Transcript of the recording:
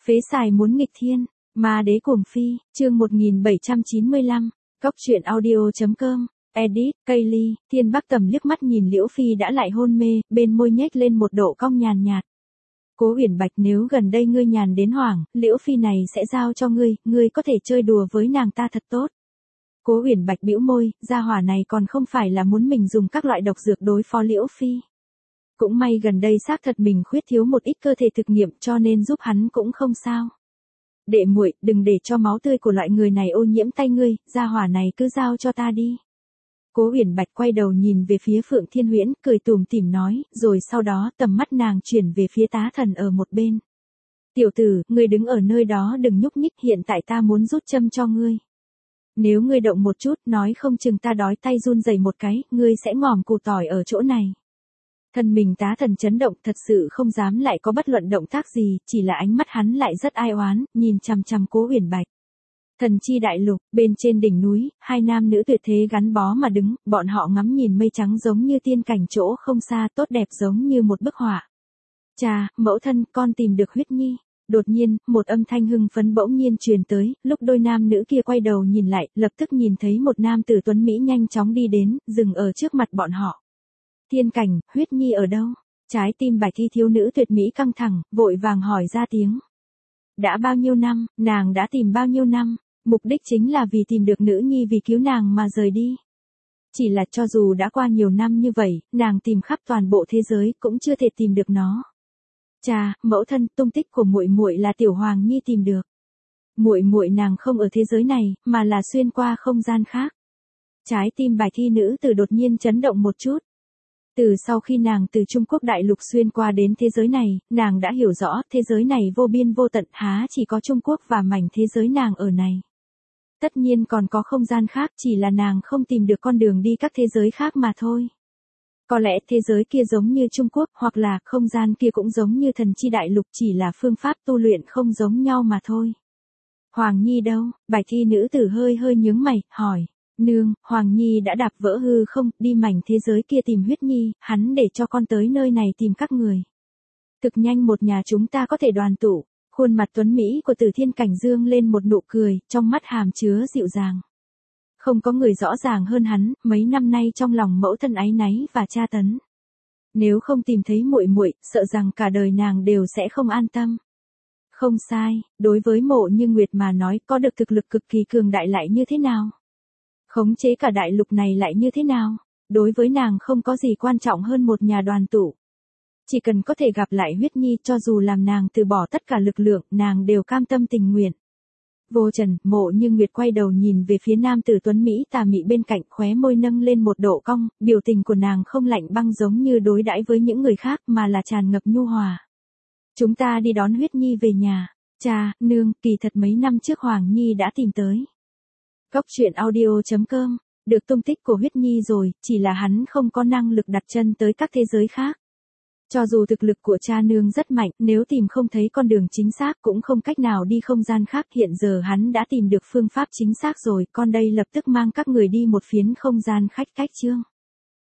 Phế xài muốn nghịch thiên, ma đế cuồng phi, chương 1795, Cốc truyện audio.com, edit, Kaylee, Thiên Bắc Tầm liếc mắt nhìn Liễu Phi đã lại hôn mê, bên môi nhếch lên một độ cong nhàn nhạt. Cố Uyển Bạch, nếu gần đây ngươi nhàn đến hoảng, Liễu Phi này sẽ giao cho ngươi có thể chơi đùa với nàng ta thật tốt. Cố Uyển Bạch bĩu môi, gia hỏa này còn không phải là muốn mình dùng các loại độc dược đối phó Liễu Phi. Cũng may gần đây xác thật mình khuyết thiếu một ít cơ thể thực nghiệm cho nên giúp hắn cũng không sao. Đệ muội, đừng để cho máu tươi của loại người này ô nhiễm tay ngươi, gia hỏa này cứ giao cho ta đi. Cố Uyển Bạch quay đầu nhìn về phía Phượng Thiên Huyễn, cười tủm tỉm nói, rồi sau đó tầm mắt nàng chuyển về phía Tá Thần ở một bên. Tiểu tử, ngươi đứng ở nơi đó đừng nhúc nhích, hiện tại ta muốn rút châm cho ngươi. Nếu ngươi động một chút, nói không chừng ta đói tay run rẩy một cái, ngươi sẽ ngòm củ tỏi ở chỗ này. Thân mình Tá Thần chấn động, thật sự không dám lại có bất luận động tác gì, chỉ là ánh mắt hắn lại rất ai oán, nhìn chằm chằm Cố Uyển Bạch. Thần chi đại lục, bên trên đỉnh núi, hai nam nữ tuyệt thế gắn bó mà đứng, bọn họ ngắm nhìn mây trắng giống như tiên cảnh chỗ không xa, tốt đẹp giống như một bức họa. Cha, mẫu thân, con tìm được huyết nhi. Đột nhiên, một âm thanh hưng phấn bỗng nhiên truyền tới, lúc đôi nam nữ kia quay đầu nhìn lại, lập tức nhìn thấy một nam tử tuấn Mỹ nhanh chóng đi đến, dừng ở trước mặt bọn họ. Tiên cảnh, huyết nhi ở đâu? Trái tim Bạch Thi thiếu nữ tuyệt mỹ căng thẳng, vội vàng hỏi ra tiếng. Đã bao nhiêu năm, nàng đã tìm bao nhiêu năm, mục đích chính là vì tìm được nữ nhi vì cứu nàng mà rời đi. Chỉ là cho dù đã qua nhiều năm như vậy, nàng tìm khắp toàn bộ thế giới cũng chưa thể tìm được nó. Cha, mẫu thân, tung tích của muội muội là Tiểu Hoàng Nhi tìm được. Muội muội nàng không ở thế giới này, mà là xuyên qua không gian khác. Trái tim Bạch Thi nữ tử đột nhiên chấn động một chút. Từ sau khi nàng từ Trung Quốc đại lục xuyên qua đến thế giới này, nàng đã hiểu rõ thế giới này vô biên vô tận, há chỉ có Trung Quốc và mảnh thế giới nàng ở này. Tất nhiên còn có không gian khác, chỉ là nàng không tìm được con đường đi các thế giới khác mà thôi. Có lẽ thế giới kia giống như Trung Quốc, hoặc là không gian kia cũng giống như thần chi đại lục, chỉ là phương pháp tu luyện không giống nhau mà thôi. Hoàng Nhi đâu? Bạch Thi nữ tử hơi nhướng mày, hỏi. Nương, Hoàng Nhi đã đạp vỡ hư không, đi mảnh thế giới kia tìm huyết nhi, hắn để cho con tới nơi này tìm các người. Thực nhanh một nhà chúng ta có thể đoàn tụ. Khuôn mặt tuấn Mỹ của Từ Thiên Cảnh dương lên một nụ cười, trong mắt hàm chứa dịu dàng. Không có người rõ ràng hơn hắn, mấy năm nay trong lòng mẫu thân áy náy và tra tấn. Nếu không tìm thấy muội muội, sợ rằng cả đời nàng đều sẽ không an tâm. Không sai, đối với Mộ Như Nguyệt mà nói, có được thực lực cực kỳ cường đại lại như thế nào? Khống chế cả đại lục này lại như thế nào? Đối với nàng không có gì quan trọng hơn một nhà đoàn tụ. Chỉ cần có thể gặp lại huyết nhi, cho dù làm nàng từ bỏ tất cả lực lượng, nàng đều cam tâm tình nguyện. Vô Trần, Mộ Như Nguyệt quay đầu nhìn về phía nam tử tuấn Mỹ tà mị bên cạnh, khóe môi nâng lên một độ cong, biểu tình của nàng không lạnh băng giống như đối đãi với những người khác mà là tràn ngập nhu hòa. Chúng ta đi đón huyết nhi về nhà. Cha, nương, kỳ thật mấy năm trước Hoàng Nhi đã tìm tới. Cốc truyện audio.com, được tung tích của huyết nhi rồi, chỉ là hắn không có năng lực đặt chân tới các thế giới khác. Cho dù thực lực của cha nương rất mạnh, nếu tìm không thấy con đường chính xác cũng không cách nào đi không gian khác, hiện giờ hắn đã tìm được phương pháp chính xác rồi, con đây lập tức mang các người đi một phiến không gian khách chương.